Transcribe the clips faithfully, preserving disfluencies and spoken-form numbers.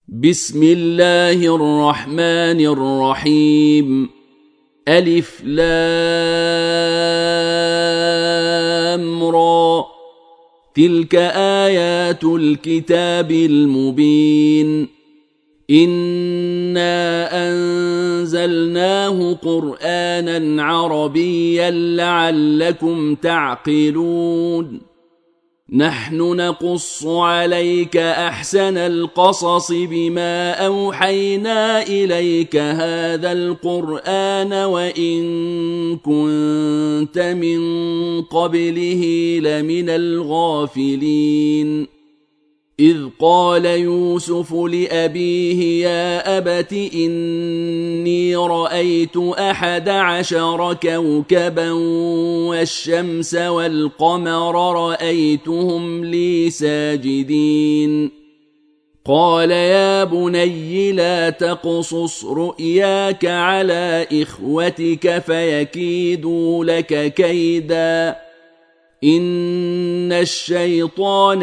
بسم الله الرحمن الرحيم. ألف لام را. تلك آيات الكتاب المبين. إنا أنزلناه قرآنا عربيا لعلكم تعقلون. نحن نقص عليك أحسن القصص بما أوحينا إليك هذا القرآن وإن كنت من قبله لمن الغافلين. إذ قال يوسف لأبيه يا أبت إني رأيت أحد عشر كوكبا والشمس والقمر رأيتهم لي ساجدين. قال يا بني لا تقصص رؤياك على إخوتك فيكيدوا لك كيدا إن الشيطان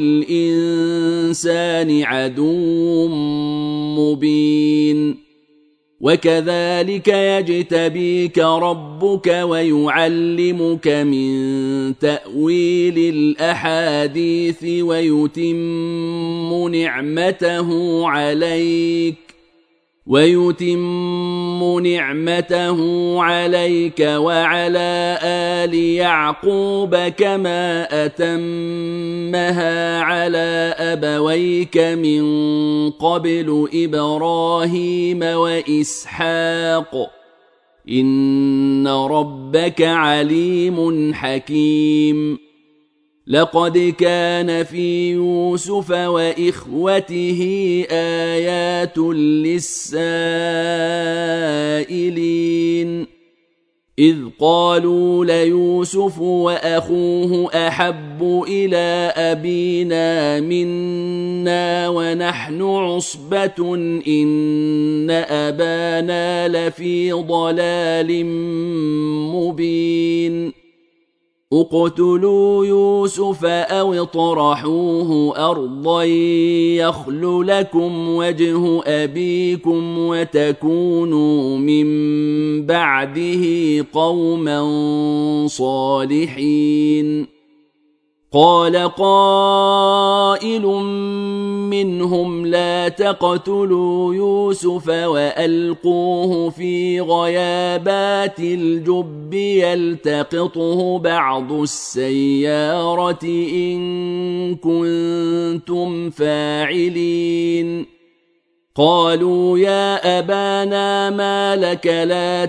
للإنسان عدو مبين. وكذلك يجتبيك ربك ويعلمك من تأويل الأحاديث ويتم نعمته عليك ويتم نعمته عليك وعلى آل يعقوب كما أتمها على أبويك من قبل إبراهيم وإسحاق إن ربك عليم حكيم. لقد كان في يوسف وإخوته آيات للسائلين إذ قالوا ليوسف وأخوه أحب إلى أبينا منا ونحن عصبة إن أبانا لفي ضلال مبين. اقتلوا يوسف أو اطرحوه أرضا يخل لكم وجه أبيكم وتكونوا من بعده قوما صالحين. قال قائل منهم لا تقتلوا يوسف وألقوه في غيابات الجب يلتقطه بعض السيارة إن كنتم فاعلين. قالوا يا أبانا ما لك لا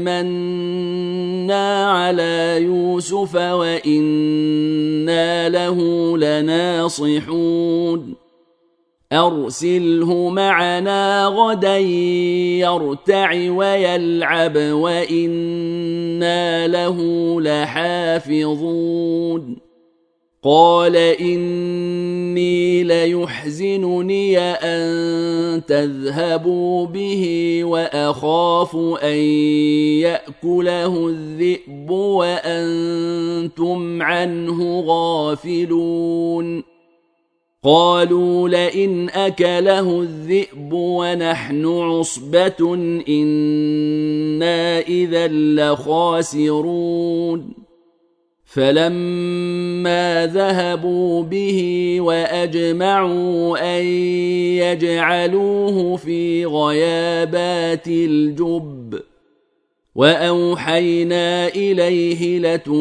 تأمنا على يوسف وإنا له لناصحون. أرسله معنا غدا يرتع ويلعب وإنا له لحافظون. قال إني ليحزنني أن تذهبوا به وأخاف أن يأكله الذئب وأنتم عنه غافلون. قالوا لئن أكله الذئب ونحن عصبة إنا إذا لخاسرون. فلما ذهبوا به وأجمعوا أن يجعلوه في غيابات الجب وأوحينا إليه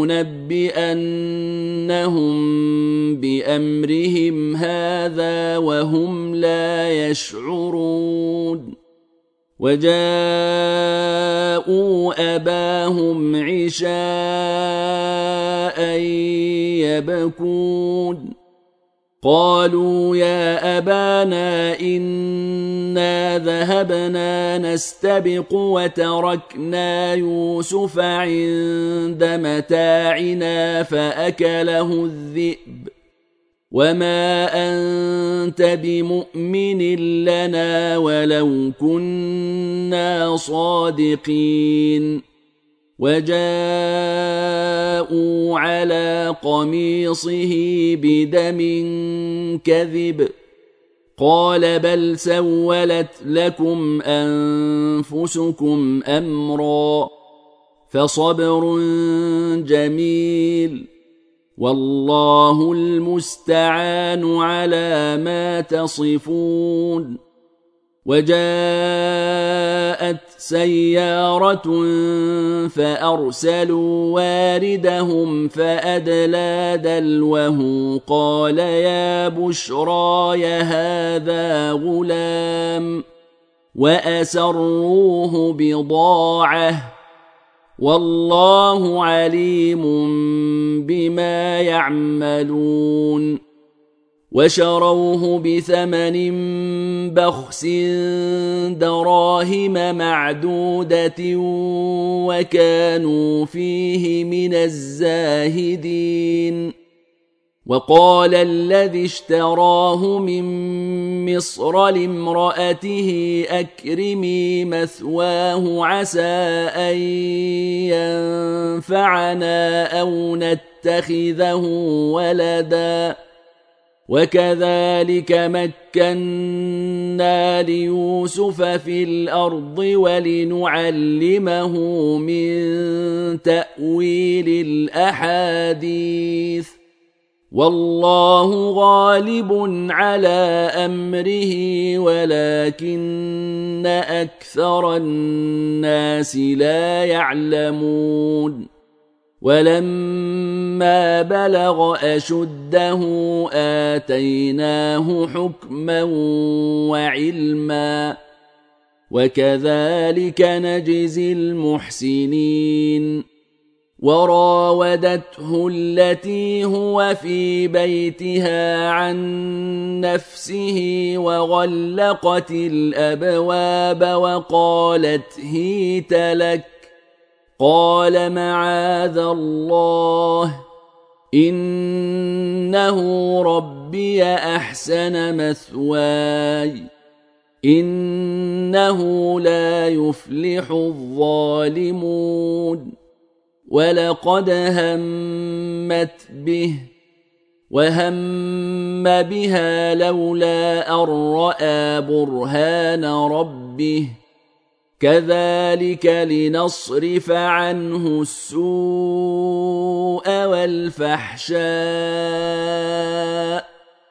لتنبئنهم بأمرهم هذا وهم لا يشعرون. وجاءوا أباهم عشاء يبكون. قالوا يا أبانا إنا ذهبنا نستبق وتركنا يوسف عند متاعنا فأكله الذئب وما أنت بمؤمن لنا ولو كنا صادقين. وجاءوا على قميصه بدم كذب قال بل سولت لكم أنفسكم أمرا فصبر جميل والله المستعان على ما تصفون. وجاءت سيارة فأرسلوا واردهم فأدلى دلوه قال يا بشراي هذا غلام وأسروه بضاعة والله عليم بما يعملون. وشروه بثمن بخس دراهم معدودة وكانوا فيه من الزاهدين. وقال الذي اشتراه من مصر لامرأته أكرمي مثواه عسى أن ينفعنا أو نتخذه ولدا وكذلك مكنا ليوسف في الأرض ولنعلمه من تأويل الأحاديث والله غالب على أمره ولكن أكثر الناس لا يعلمون. ولما بلغ أشده آتيناه حكما وعلما وكذلك نجزي المحسنين. وراودته التي هو في بيتها عن نفسه وغلقت الأبواب وقالت هيت لك قال معاذ الله إنه ربي أحسن مثواي إنه لا يفلح الظالمون. ولقد همت به وهم بها لولا أن رأى برهان ربه كذلك لنصرف عنه السوء والفحشاء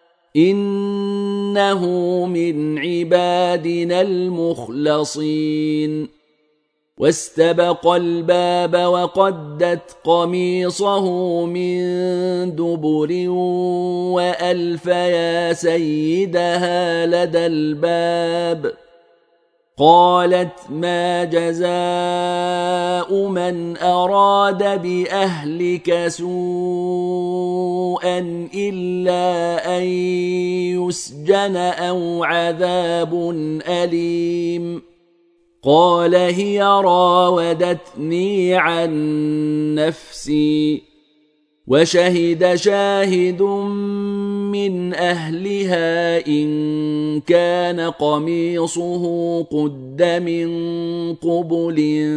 إنه من عبادنا المخلصين. واستبق الباب وقدت قميصه من دبر وألف يا سيدها لدى الباب قالت ما جزاء من أراد بأهلك سوءا إلا أن يسجن أو عذاب أليم قال هي راودتني عن نفسي وشهد شاهد من أهلها إن كان قميصه قد من قبل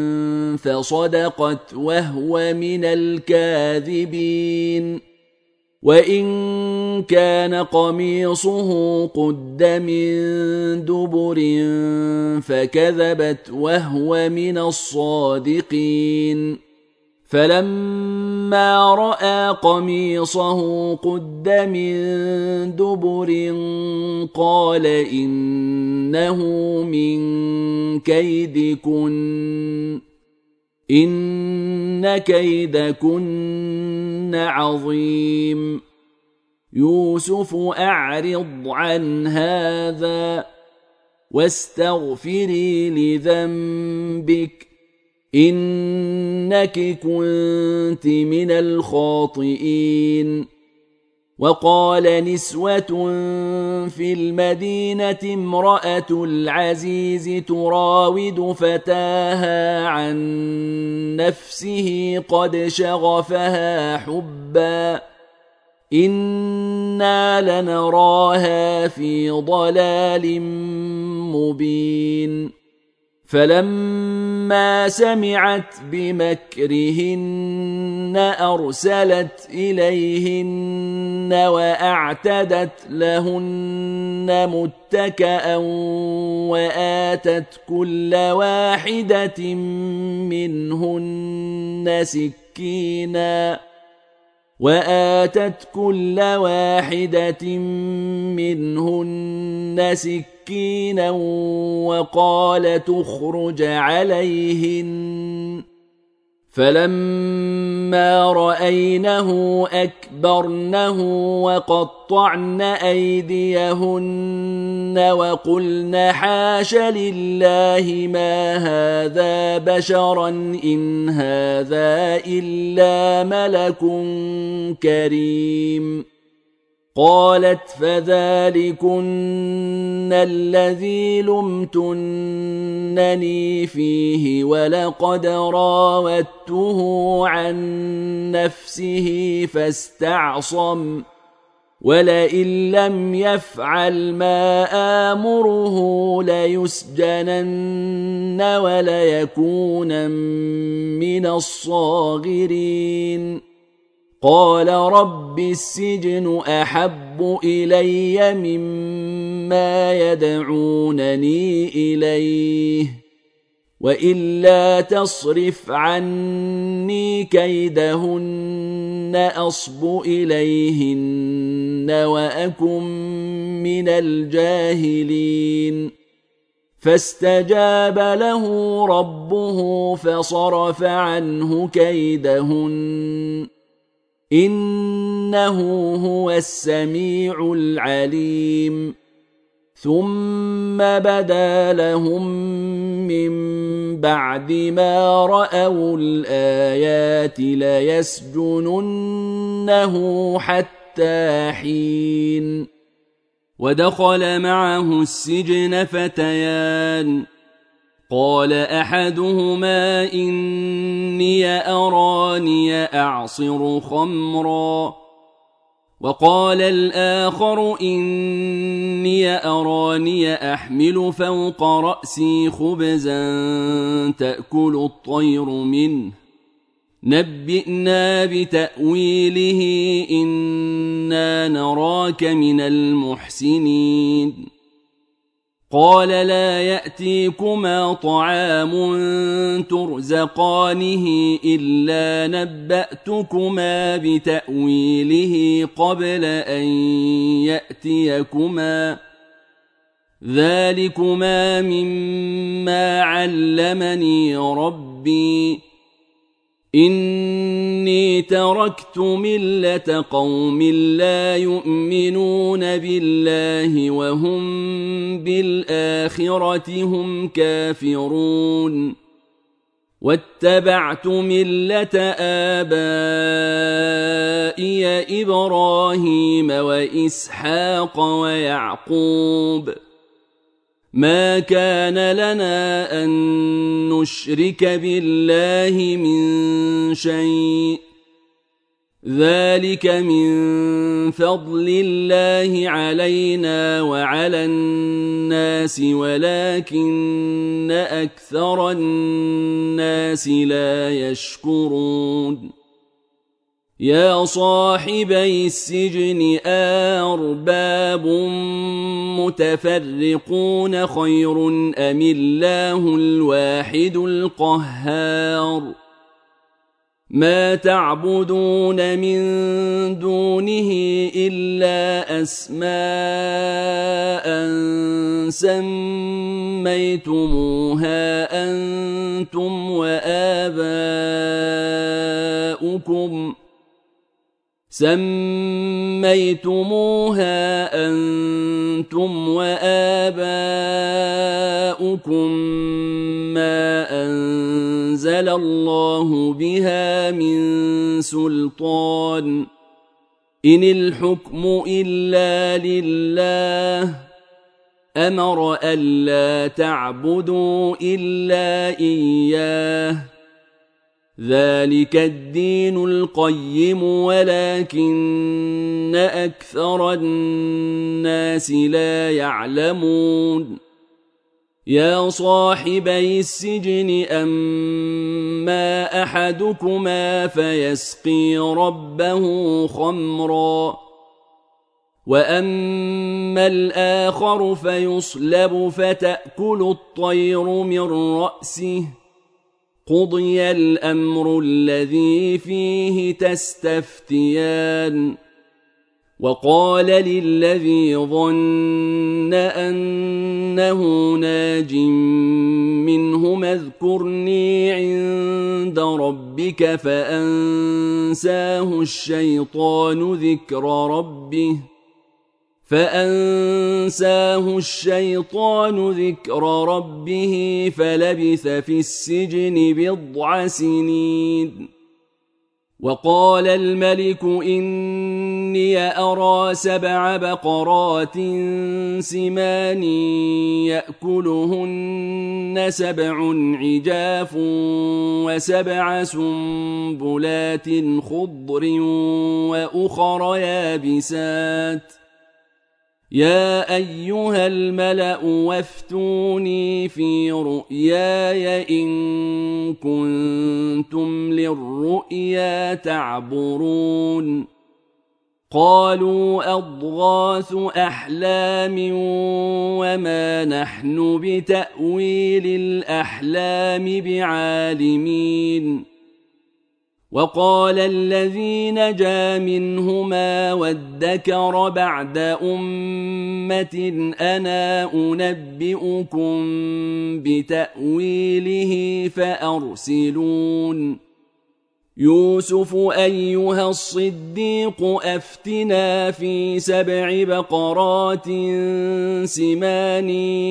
فصدقت وهو من الكاذبين وإن كان قميصه قد من دبر فكذبت وهو من الصادقين. فلما رأى قميصه قد من دبر قال إنه من كيدكن إن كيدكن عظيم. يوسف أعرض عن هذا واستغفري لذنبك إنك كنت من الخاطئين. وقال نسوة في المدينة امرأة العزيز تراود فتاها عن نفسه قد شغفها حبا إنا لنراها في ضلال مبين. فلما سمعت بمكرهن أرسلت إليهن وأعتدت لهن متكأ وآتت كل واحدة منهن سكينا وآتت كل واحدة منهن سكينا وقالت اخرج عليهن فلما رأينه أكبرنه وقطعن أيديهن وقلن حاش لله ما هذا بشرا إن هذا إلا ملك كريم قالت فذلكن الذي لمتنني فيه ولقد راودته عن نفسه فاستعصم ولئن لم يفعل ما آمره ليسجنن وليكونن من الصاغرين قال رب السجن أحب إلي مما يدعونني إليه وإلا تصرف عني كيدهن أصب إليهن وأكن من الجاهلين فاستجاب له ربه فصرف عنه كيدهن إنه هو السميع العليم ثم بدا لهم من بعد ما رأوا الآيات ليسجننه حتى حين ودخل معه السجن فتيان قال أحدهما إني أراني أعصر خمرا وقال الآخر إني أراني أحمل فوق رأسي خبزا تأكل الطير منه نبئنا بتأويله إنا نراك من المحسنين قال لا يأتيكما طعام ترزقانه إلا نبأتكما بتأويله قبل أن يأتيكما ذلكما مما علمني ربي إني تركت ملة قوم لا يؤمنون بالله وهم بالآخرة هم كافرون واتبعت ملة آبائي إبراهيم وإسحاق ويعقوب ما كان لنا أن نشرك بالله من شيء ذلك من فضل الله علينا وعلى الناس ولكن أكثر الناس لا يشكرون يا صاحبي السجن أرباب متفرقون خير أم الله الواحد القهار ما تعبدون من دونه إلا أسماء سميتموها أنتم وآباؤكم سميتموها أنتم وآباؤكم ما أنزل الله بها من سلطان إن الحكم إلا لله أمر ألا تعبدوا إلا إياه ذلك الدين القيم ولكن أكثر الناس لا يعلمون يا صاحبي السجن أما أحدكما فيسقي ربه خمرا وأما الآخر فيصلب فتأكل الطير من رأسه قضي الأمر الذي فيه تستفتيان وقال للذي ظن أنه ناج منهما اذكرني عند ربك فأنساه الشيطان ذكر ربه فأنساه الشيطان ذكر ربه فلبث في السجن بضع سنين وقال الملك إني أرى سبع بقرات سمان يأكلهن سبع عجاف وسبع سنبلات خضر وأخر يابسات يا أيها الملأ وافتوني في رؤياي إن كنتم للرؤيا تعبرون قالوا أضغاث أحلام وما نحن بتأويل الأحلام بعالمين وقال الذي نجا منهما وادكر بعد أمة أنا أنبئكم بتأويله فأرسلون يوسف أيها الصديق أفتنا في سبع بقرات سمان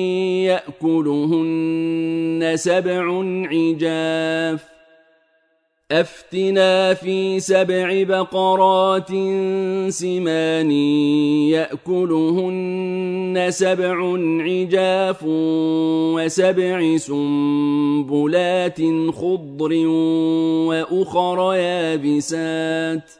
يأكلهن سبع عجاف أفتنا في سبع بقرات سمان يأكلهن سبع عجاف وسبع سنبلات خضر وأخر يابسات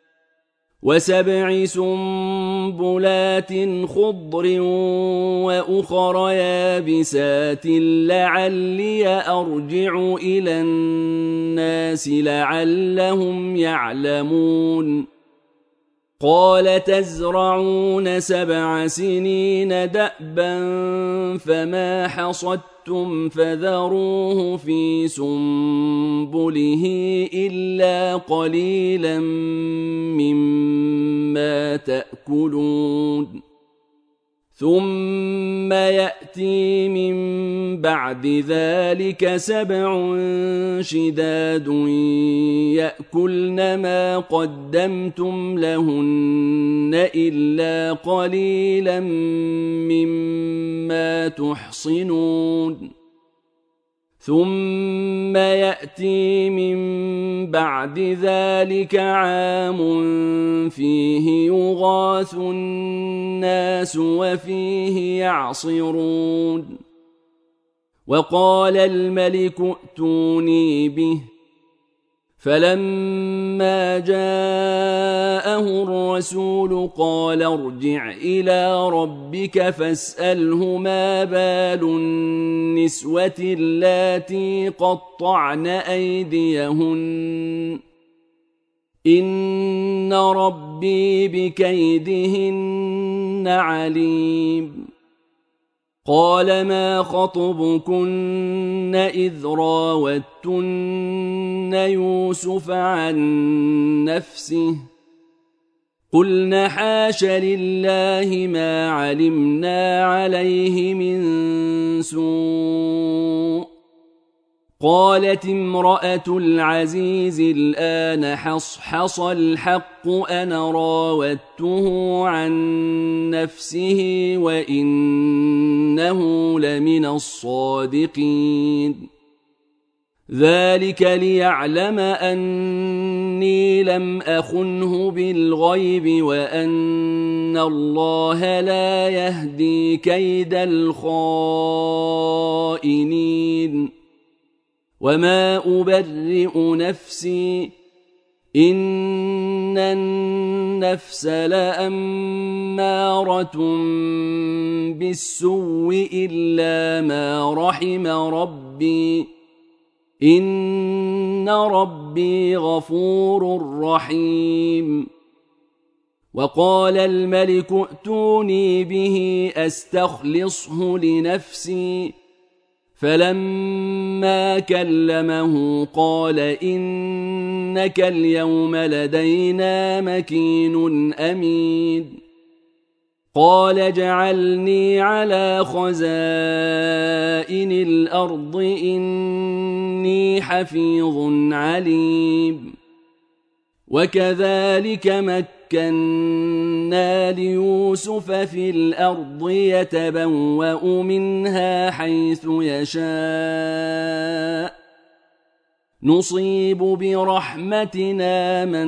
وسبع سنبلات خضر وأخر يابسات لعلي أرجع إلى الناس لعلهم يعلمون قال تزرعون سبع سنين دأبا فما حصدتم فذروه في سنبله إلا قليلا مما تأكلون ثم يأتي من بعد ذلك سبع شداد يأكلن ما قدمتم لهن إلا قليلا مما تحصنون ثم يأتي من بعد ذلك عام فيه يغاث الناس وفيه يعصرون وقال الملك ائتوني به فلما جاءه الرسول قال ارجع إلى ربك فاسأله ما بال النسوة اللاتي قطعن أيديهن إن ربي بكيدهن عليم قال ما خطبكن إذ راوتن يوسف عن نفسه قلن حاش لله ما علمنا عليه من سوء قالت امرأة العزيز الآن حصحص الحق أنا راودته عن نفسه وإنه لمن الصادقين ذلك ليعلم أني لم أخنه بالغيب وأن الله لا يهدي كيد الخائنين وما أبرئ نفسي إن النفس لأمارة بالسوء إلا ما رحم ربي إن ربي غفور رحيم. وقال الملك ائتوني به أستخلصه لنفسي فلما كلمه قال إنك اليوم لدينا مكين أمين. قال اجعلني على خزائن الأرض إني حفيظ عليم. وكذلك مكنا ليوسف في الأرض يتبوأ منها حيث يشاء نصيب برحمتنا من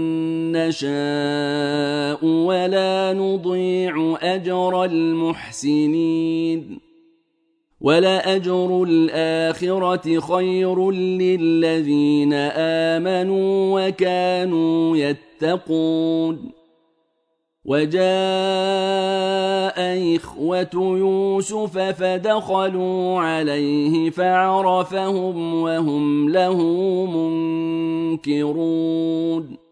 نشاء ولا نضيع أجر المحسنين. ولأجر الآخرة خير للذين آمنوا وكانوا يتقون. وجاء إخوة يوسف فدخلوا عليه فعرفهم وهم له منكرون.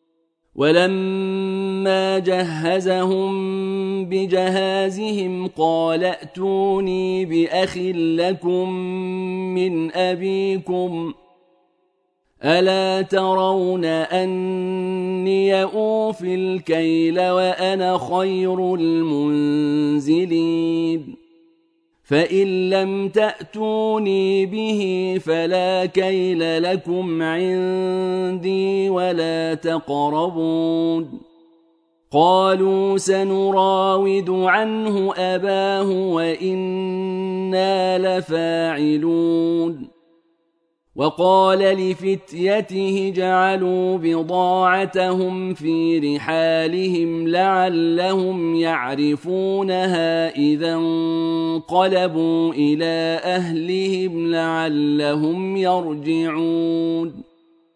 ولما جهزهم بجهازهم قال ائتوني بأخ لكم من أبيكم ألا ترون أني أوفي الكيل وأنا خير المنزلين. فإن لم تأتوني به فلا كيل لكم عندي ولا تقربون. قالوا سنراود عنه أباه وإنا لفاعلون. وقال لفتيته جعلوا بضاعتهم في رحالهم لعلهم يعرفونها إذا انقلبوا إلى أهلهم لعلهم يرجعون.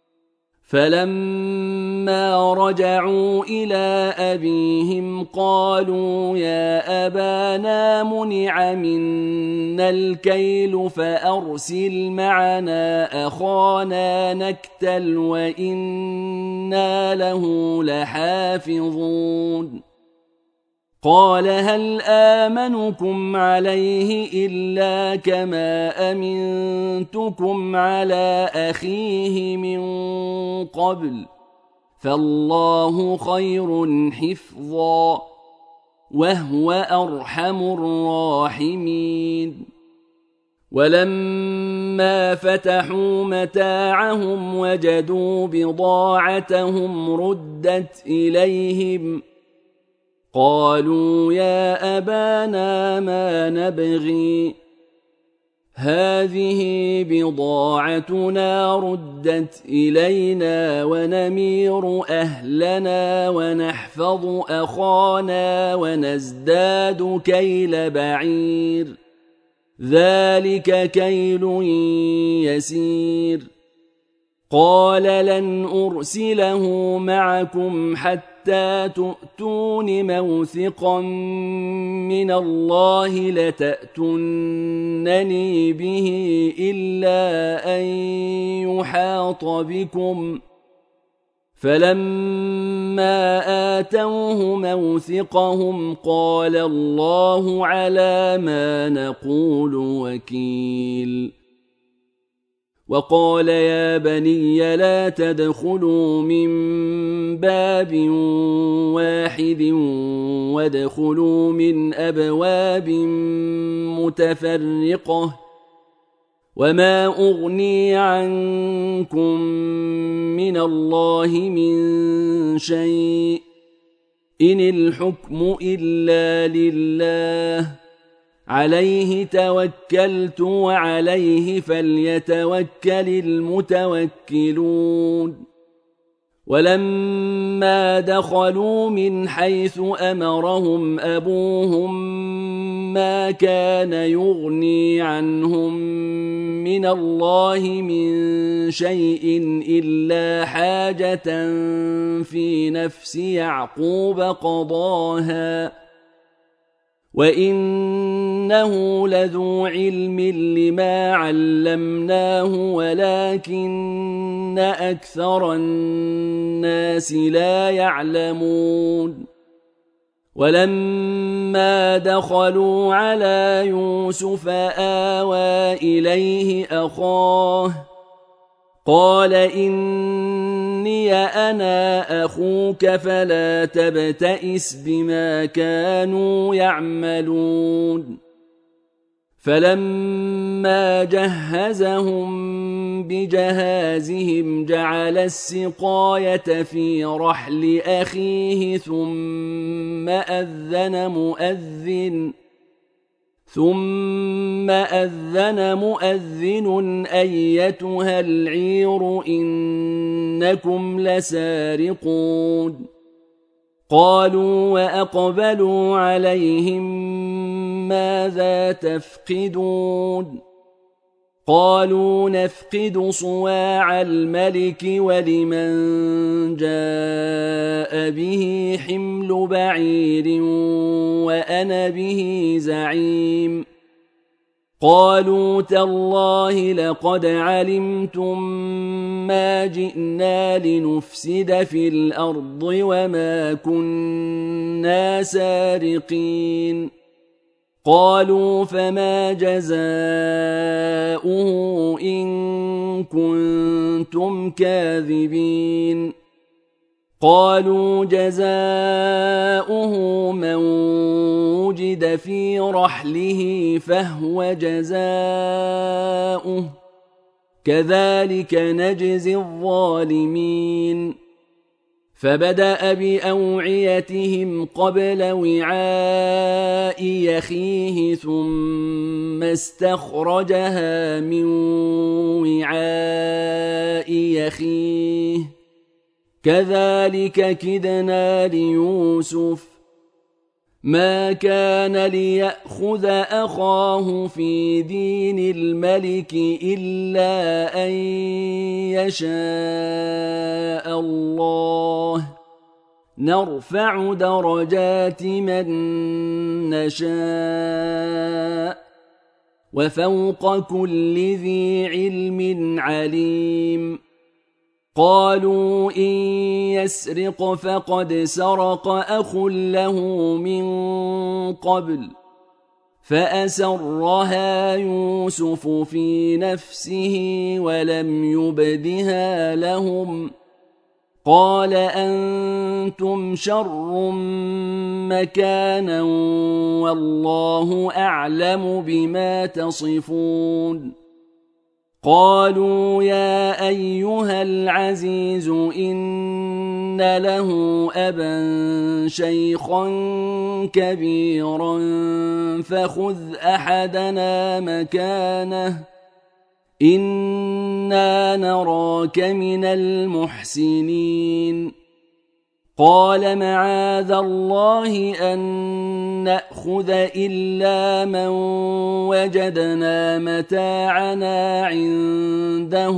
فلما رجعوا إلى أبيهم قالوا يا أبانا منع منا الكيل فأرسل معنا أخانا نكتل وإنا له لحافظون. قال هل آمنكم عليه إلا كما أمنتكم على أخيه من قبل فالله خير حفظا وهو أرحم الراحمين. ولما فتحوا متاعهم وجدوا بضاعتهم ردت إليهم قالوا يا أبانا ما نبغي هذه بضاعتنا ردت إلينا ونمير أهلنا ونحفظ أخانا ونزداد كيل بعير ذلك كيل يسير. قال لن أرسله معكم حتى حتى تؤتون موثقا من الله لتأتونني به إلا أن يحاط بكم. فلما آتوه موثقهم قال الله على ما نقول وكيل. وقال يا بني لا تدخلوا من باب واحد وادخلوا من أبواب متفرقة وما أغني عنكم من الله من شيء إن الحكم إلا لله عليه توكلت وعليه فليتوكل المتوكلون. ولما دخلوا من حيث أمرهم أبوهم ما كان يغني عنهم من الله من شيء إلا حاجة في نفس يعقوب قضاها وإنه لذو علم لما علمناه ولكن أكثر الناس لا يعلمون ولما دخلوا على يوسف آوى إليه أخاه قال إني أنا أخوك فلا تبتئس بما كانوا يعملون فلما جهزهم بجهازهم جعل السقاية في رحل أخيه ثم أذن مؤذن ثم أذن مؤذن أيتها العير إنكم لسارقون قالوا وأقبلوا عليهم ماذا تفقدون قالوا نفقد صواع الملك ولمن جاء به حمل بعير وأنا به زعيم قالوا تالله لقد علمتم ما جئنا لنفسد في الأرض وما كنا سارقين قالوا فما جزاؤه إن كنتم كاذبين قالوا جزاؤه من وجد في رحله فهو جزاؤه كذلك نجزي الظالمين فبدأ بأوعيتهم قبل وعاء يخيه ثم استخرجها من وعاء يخيه كذلك كدنا ليوسف ما كان ليأخذ أخاه في دين الملك إلا أن يشاء الله نرفع درجات من نشاء وفوق كل ذي علم عليم قالوا إن يسرق فقد سرق أخ له من قبل فأسرها يوسف في نفسه ولم يبدها لهم قال أنتم شر مكانا والله أعلم بما تصفون قالوا يا أيها العزيز إن له أبا شيخا كبيرا فخذ أحدنا مكانه إنا نراك من المحسنين قال معاذ الله أن نأخذ إلا من وجدنا متاعنا عنده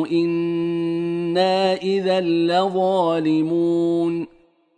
إنا إذا لظالمون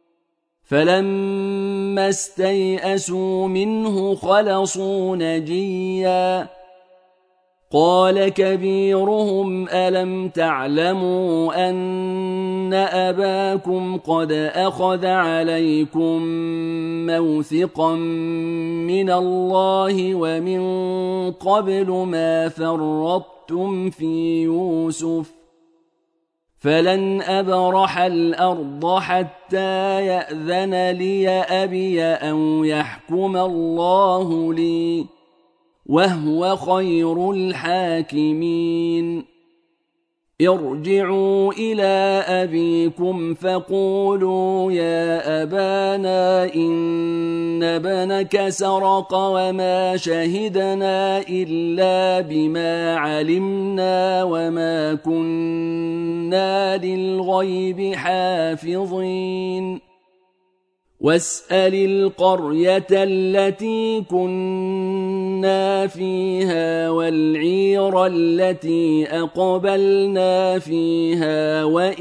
فلما استيئسوا منه خلصوا نجيا قال كبيرهم ألم تعلموا أن أباكم قد أخذ عليكم موثقا من الله ومن قبل ما فرطتم في يوسف فلن أبرح الأرض حتى يأذن لي أبي أو يحكم الله لي وهو خير الحاكمين ارجعوا إلى أبيكم فقولوا يا أبانا إن ابنك سرق وما شهدنا إلا بما علمنا وما كنا للغيب حافظين واسأل القرية التي كنا فيها والعير التي أقبلنا فيها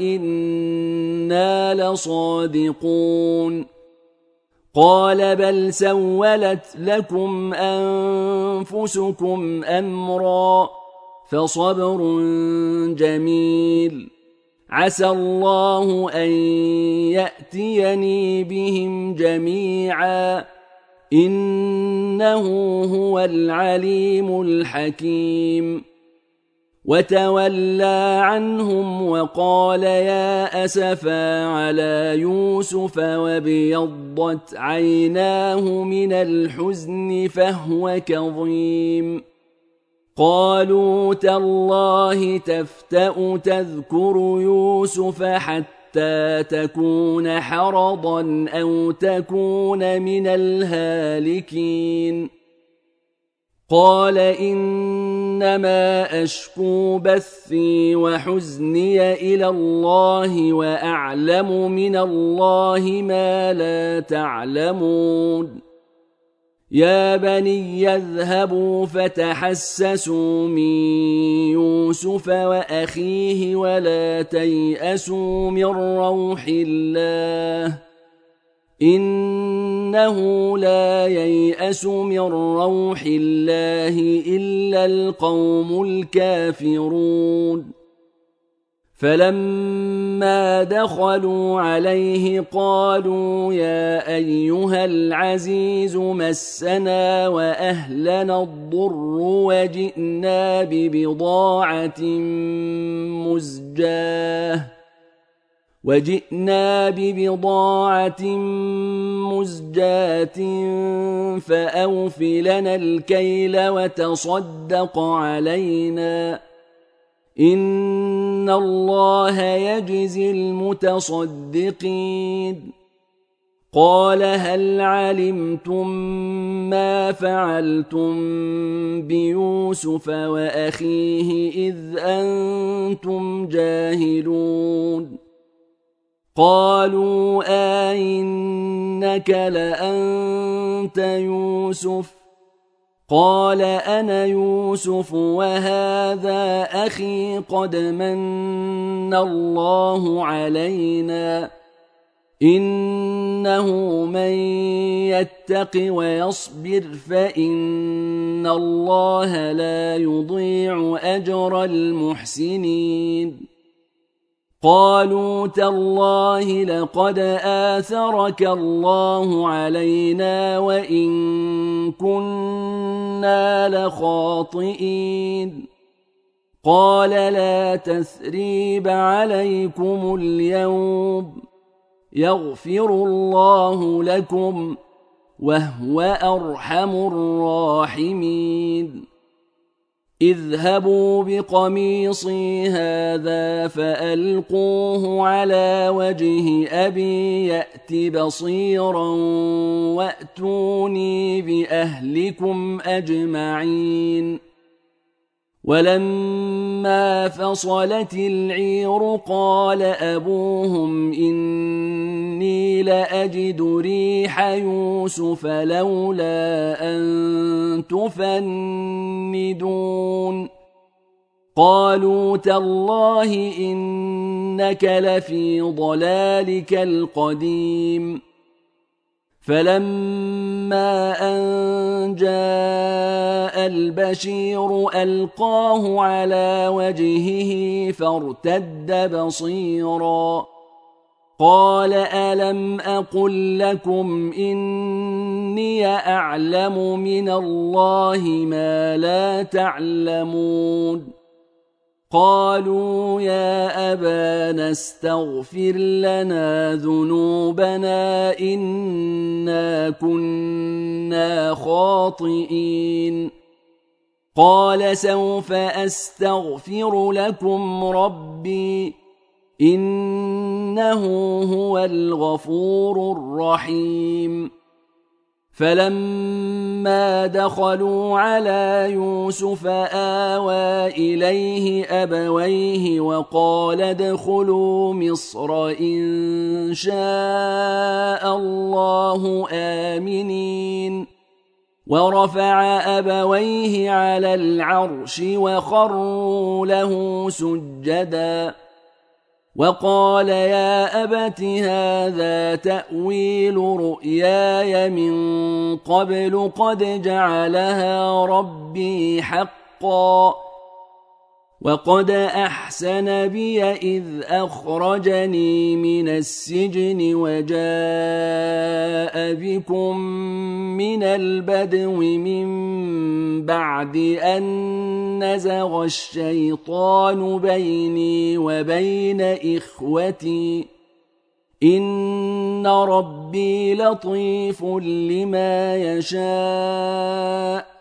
وإنا لصادقون قال بل سولت لكم أنفسكم أمرا فصبر جميل عسى الله أن يأتيني بهم جميعا إنه هو العليم الحكيم وتولى عنهم وقال يا أسفا على يوسف وابيضت عيناه من الحزن فهو كظيم قالوا تالله تفتأ تذكر يوسف حتى تكون حرضا أو تكون من الهالكين قال إنما أشكو بثي وحزني إلى الله وأعلم من الله ما لا تعلمون يا بني يذهبوا فتحسسوا من يوسف وأخيه ولا تيأسوا من روح الله إنه لا ييأس من روح الله إلا القوم الكافرون فلما دخلوا عليه قالوا يا أيها العزيز مسنا وأهلنا الضر وجئنا ببضاعة مزجاة وجئنا ببضاعة مزجاة فأوف لنا الكيل وتصدق علينا إن الله يجزي المتصدقين قال هل علمتم ما فعلتم بيوسف وأخيه إذ أنتم جاهلون قالوا آئنك لأنت يوسف قال أنا يوسف وهذا أخي قد من الله علينا إنه من يتق ويصبر فإن الله لا يضيع أجر المحسنين قالوا تالله لقد آثرك الله علينا وإن كنا لخاطئين قال لا تثريب عليكم اليوم يغفر الله لكم وهو أرحم الراحمين اذهبوا بقميصي هذا فألقوه على وجه أبي يأت بصيرا وأتوني بأهلكم أجمعين ولما فصلت العير قال أبوهم إني لأجد ريح يوسف لولا أن تفندون قالوا تالله إنك لفي ضلالك القديم فلما أن جاء البشير ألقاه على وجهه فارتد بصيرا قال ألم أقل لكم إني أعلم من الله ما لا تعلمون قالوا يا أبانا استغفر لنا ذنوبنا إنا كنا خاطئين قال سوف أستغفر لكم ربي إنه هو الغفور الرحيم فلما دخلوا على يوسف آوى إليه أبويه وقال ادخلوا مصر إن شاء الله آمنين ورفع أبويه على العرش وخروا له سجدا وقال يا أبت هذا تأويل رؤياي من قبل قد جعلها ربي حقا وقد أحسن بي إذ أخرجني من السجن وجاء بكم من البدو من بعد أن نزغ الشيطان بيني وبين إخوتي إن ربي لطيف لما يشاء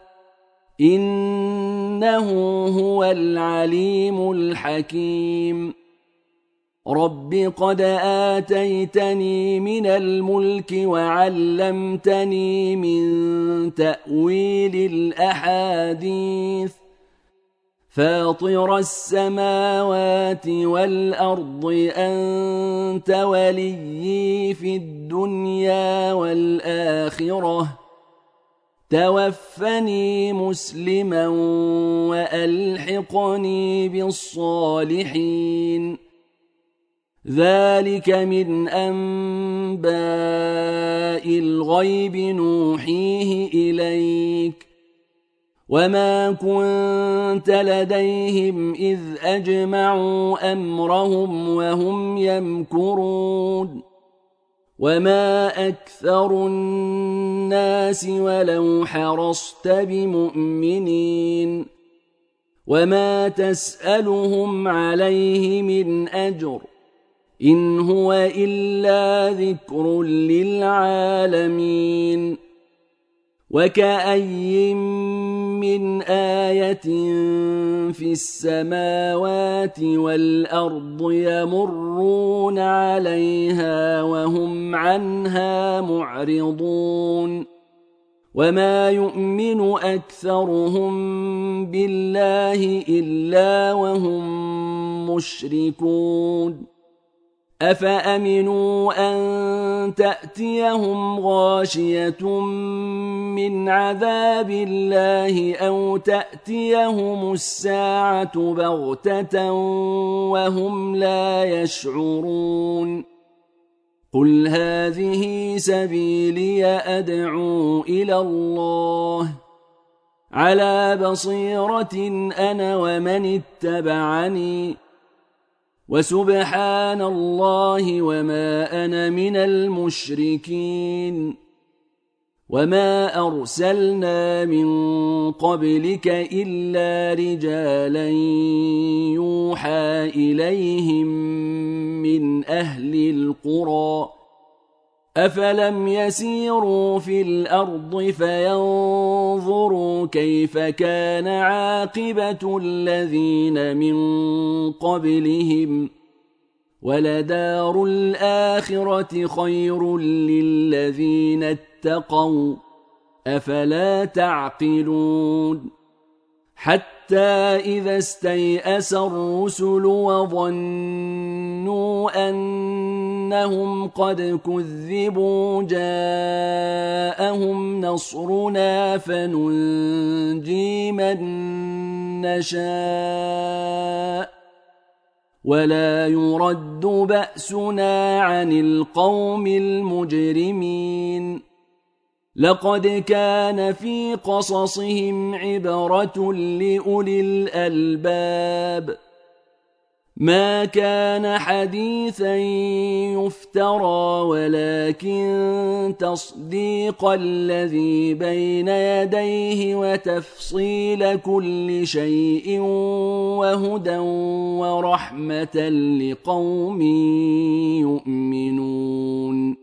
إنه هو العليم الحكيم رب قد آتيتني من الملك وعلمتني من تأويل الأحاديث فاطر السماوات والأرض أنت وليي في الدنيا والآخرة توفني مسلما وألحقني بالصالحين ذلك من أنباء الغيب نوحيه إليك وما كنت لديهم إذ أجمعوا أمرهم وهم يمكرون وما أكثر الناس ولو حرصت بمؤمنين وما تسألهم عليه من أجر إن هو إلا ذكر للعالمين وكأي من آية في السماوات والأرض يمرون عليها وهم عنها معرضون وما يؤمن أكثرهم بالله إلا وهم مشركون أفأمنوا أن تأتيهم غاشية من عذاب الله أو تأتيهم الساعة بغتة وهم لا يشعرون قل هذه سبيلي أدعو إلى الله على بصيرة أنا ومن اتبعني وسبحان الله وما أنا من المشركين وما أرسلنا من قبلك إلا رجالا يوحى إليهم من أهل القرى أفلم يسيروا في الأرض فينظروا كيف كان عاقبة الذين من قبلهم ولدار الآخرة خير للذين اتقوا أفلا تعقلون حتى إذا استيأس الرسل وظنوا أنهم قد كذبوا جاءهم نصرنا فننجي من نشاء ولا يرد بأسنا عن القوم المجرمين لقد كان في قصصهم عبرة لأولي الألباب ما كان حديثا يفترى ولكن تصديق الذي بين يديه وتفصيل كل شيء وهدى ورحمة لقوم يؤمنون